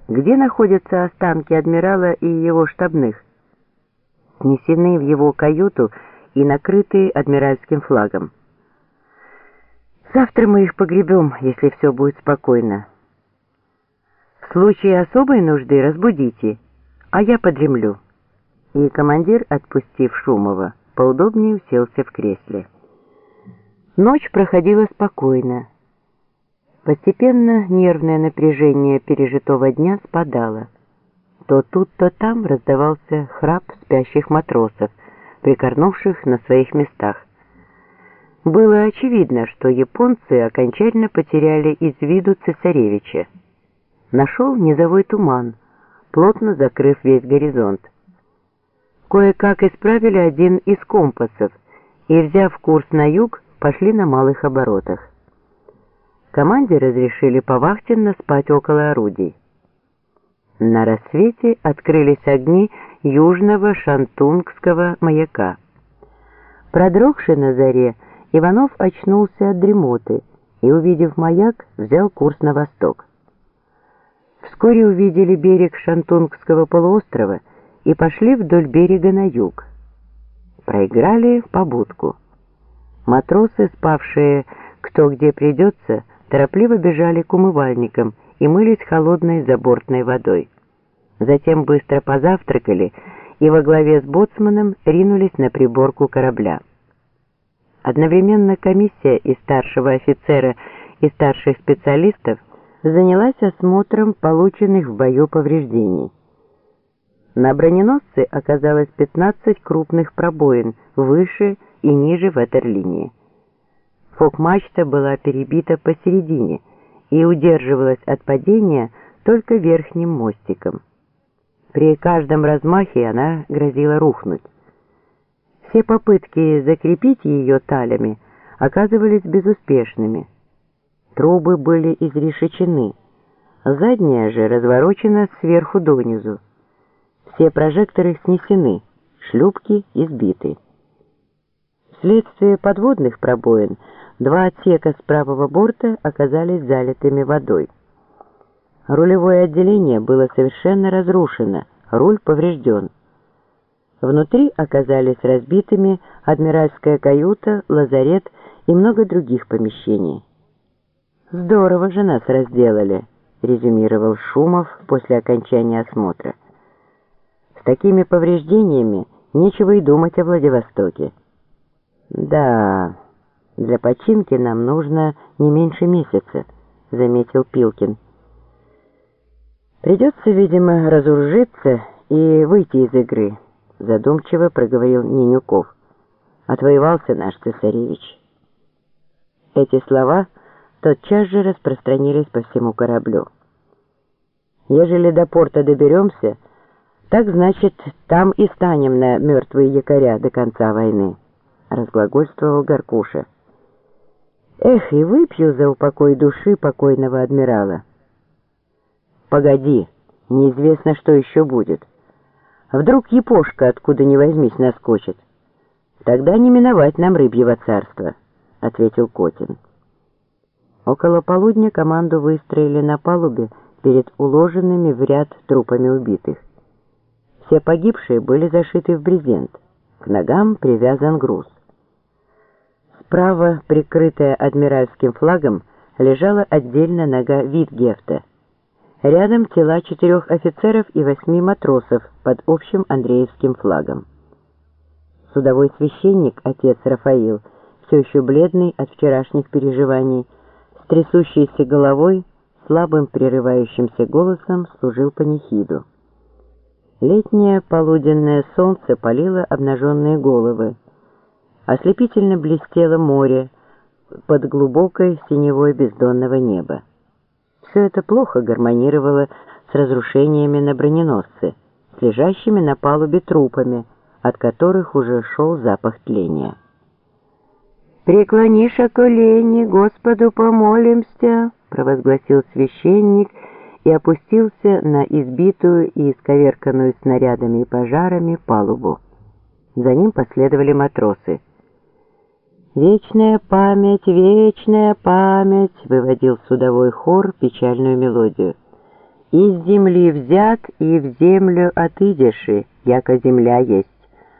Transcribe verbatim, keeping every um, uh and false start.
Где находятся останки адмирала и его штабных? Снесены в его каюту и накрыты адмиральским флагом. Завтра мы их погребем, если все будет спокойно. В случае особой нужды разбудите, а я подремлю. И командир, отпустив Шумова, поудобнее уселся в кресле. Ночь проходила спокойно. Постепенно нервное напряжение пережитого дня спадало. То тут, то там раздавался храп спящих матросов, прикорнувших на своих местах. Было очевидно, что японцы окончательно потеряли из виду цесаревича. Нашел низовой туман, плотно закрыв весь горизонт. Кое-как исправили один из компасов и, взяв курс на юг, пошли на малых оборотах. Команде разрешили повахтенно спать около орудий. На рассвете открылись огни южного шантунгского маяка. Продрогший на заре, Иванов очнулся от дремоты и, увидев маяк, взял курс на восток. Вскоре увидели берег Шантунгского полуострова и пошли вдоль берега на юг. Проиграли побудку. Матросы, спавшие кто где придется, торопливо бежали к умывальникам и мылись холодной забортной водой. Затем быстро позавтракали и во главе с боцманом ринулись на приборку корабля. Одновременно комиссия из старшего офицера и старших специалистов занялась осмотром полученных в бою повреждений. На броненосце оказалось пятнадцать крупных пробоин выше и ниже ватерлинии. Фок-мачта была перебита посередине и удерживалась от падения только верхним мостиком. При каждом размахе она грозила рухнуть. Все попытки закрепить ее талями оказывались безуспешными. Трубы были изрешечены, задняя же разворочена сверху донизу. Все прожекторы снесены, шлюпки избиты. Вследствие подводных пробоин два отсека с правого борта оказались залитыми водой. Рулевое отделение было совершенно разрушено, руль поврежден. Внутри оказались разбитыми адмиральская каюта, лазарет и много других помещений. «Здорово же нас разделали», — резюмировал Шумов после окончания осмотра. «С такими повреждениями нечего и думать о Владивостоке». «Да, для починки нам нужно не меньше месяца», — заметил Пилкин. «Придется, видимо, разоружиться и выйти из игры», — задумчиво проговорил Ненюков. «Отвоевался наш цесаревич». Эти слова тотчас же распространились по всему кораблю. «Ежели до порта доберемся, так значит, там и станем на мертвые якоря до конца войны», — разглагольствовал Горкуша. «Эх, и выпью за упокой души покойного адмирала». «Погоди, неизвестно, что еще будет. Вдруг япошка откуда ни возьмись наскочит. Тогда не миновать нам рыбьего царства», — ответил Котин. Около полудня команду выстроили на палубе перед уложенными в ряд трупами убитых. Все погибшие были зашиты в брезент, к ногам привязан груз. Справа, прикрытая адмиральским флагом, лежала отдельно нога Витгефта. Рядом тела четырех офицеров и восьми матросов под общим Андреевским флагом. Судовой священник, отец Рафаил, все еще бледный от вчерашних переживаний, с трясущейся головой, слабым прерывающимся голосом служил панихиду. Летнее полуденное солнце палило обнаженные головы. Ослепительно блестело море под глубокой синевой бездонного неба. Все это плохо гармонировало с разрушениями на броненосце, с лежащими на палубе трупами, от которых уже шел запах тления. «Преклонишь колени, Господу помолимся», — провозгласил священник и опустился на избитую и исковерканную снарядами и пожарами палубу. За ним последовали матросы. «Вечная память, вечная память», — выводил судовой хор печальную мелодию. Из земли взят и в землю отыдеши, яко земля есть.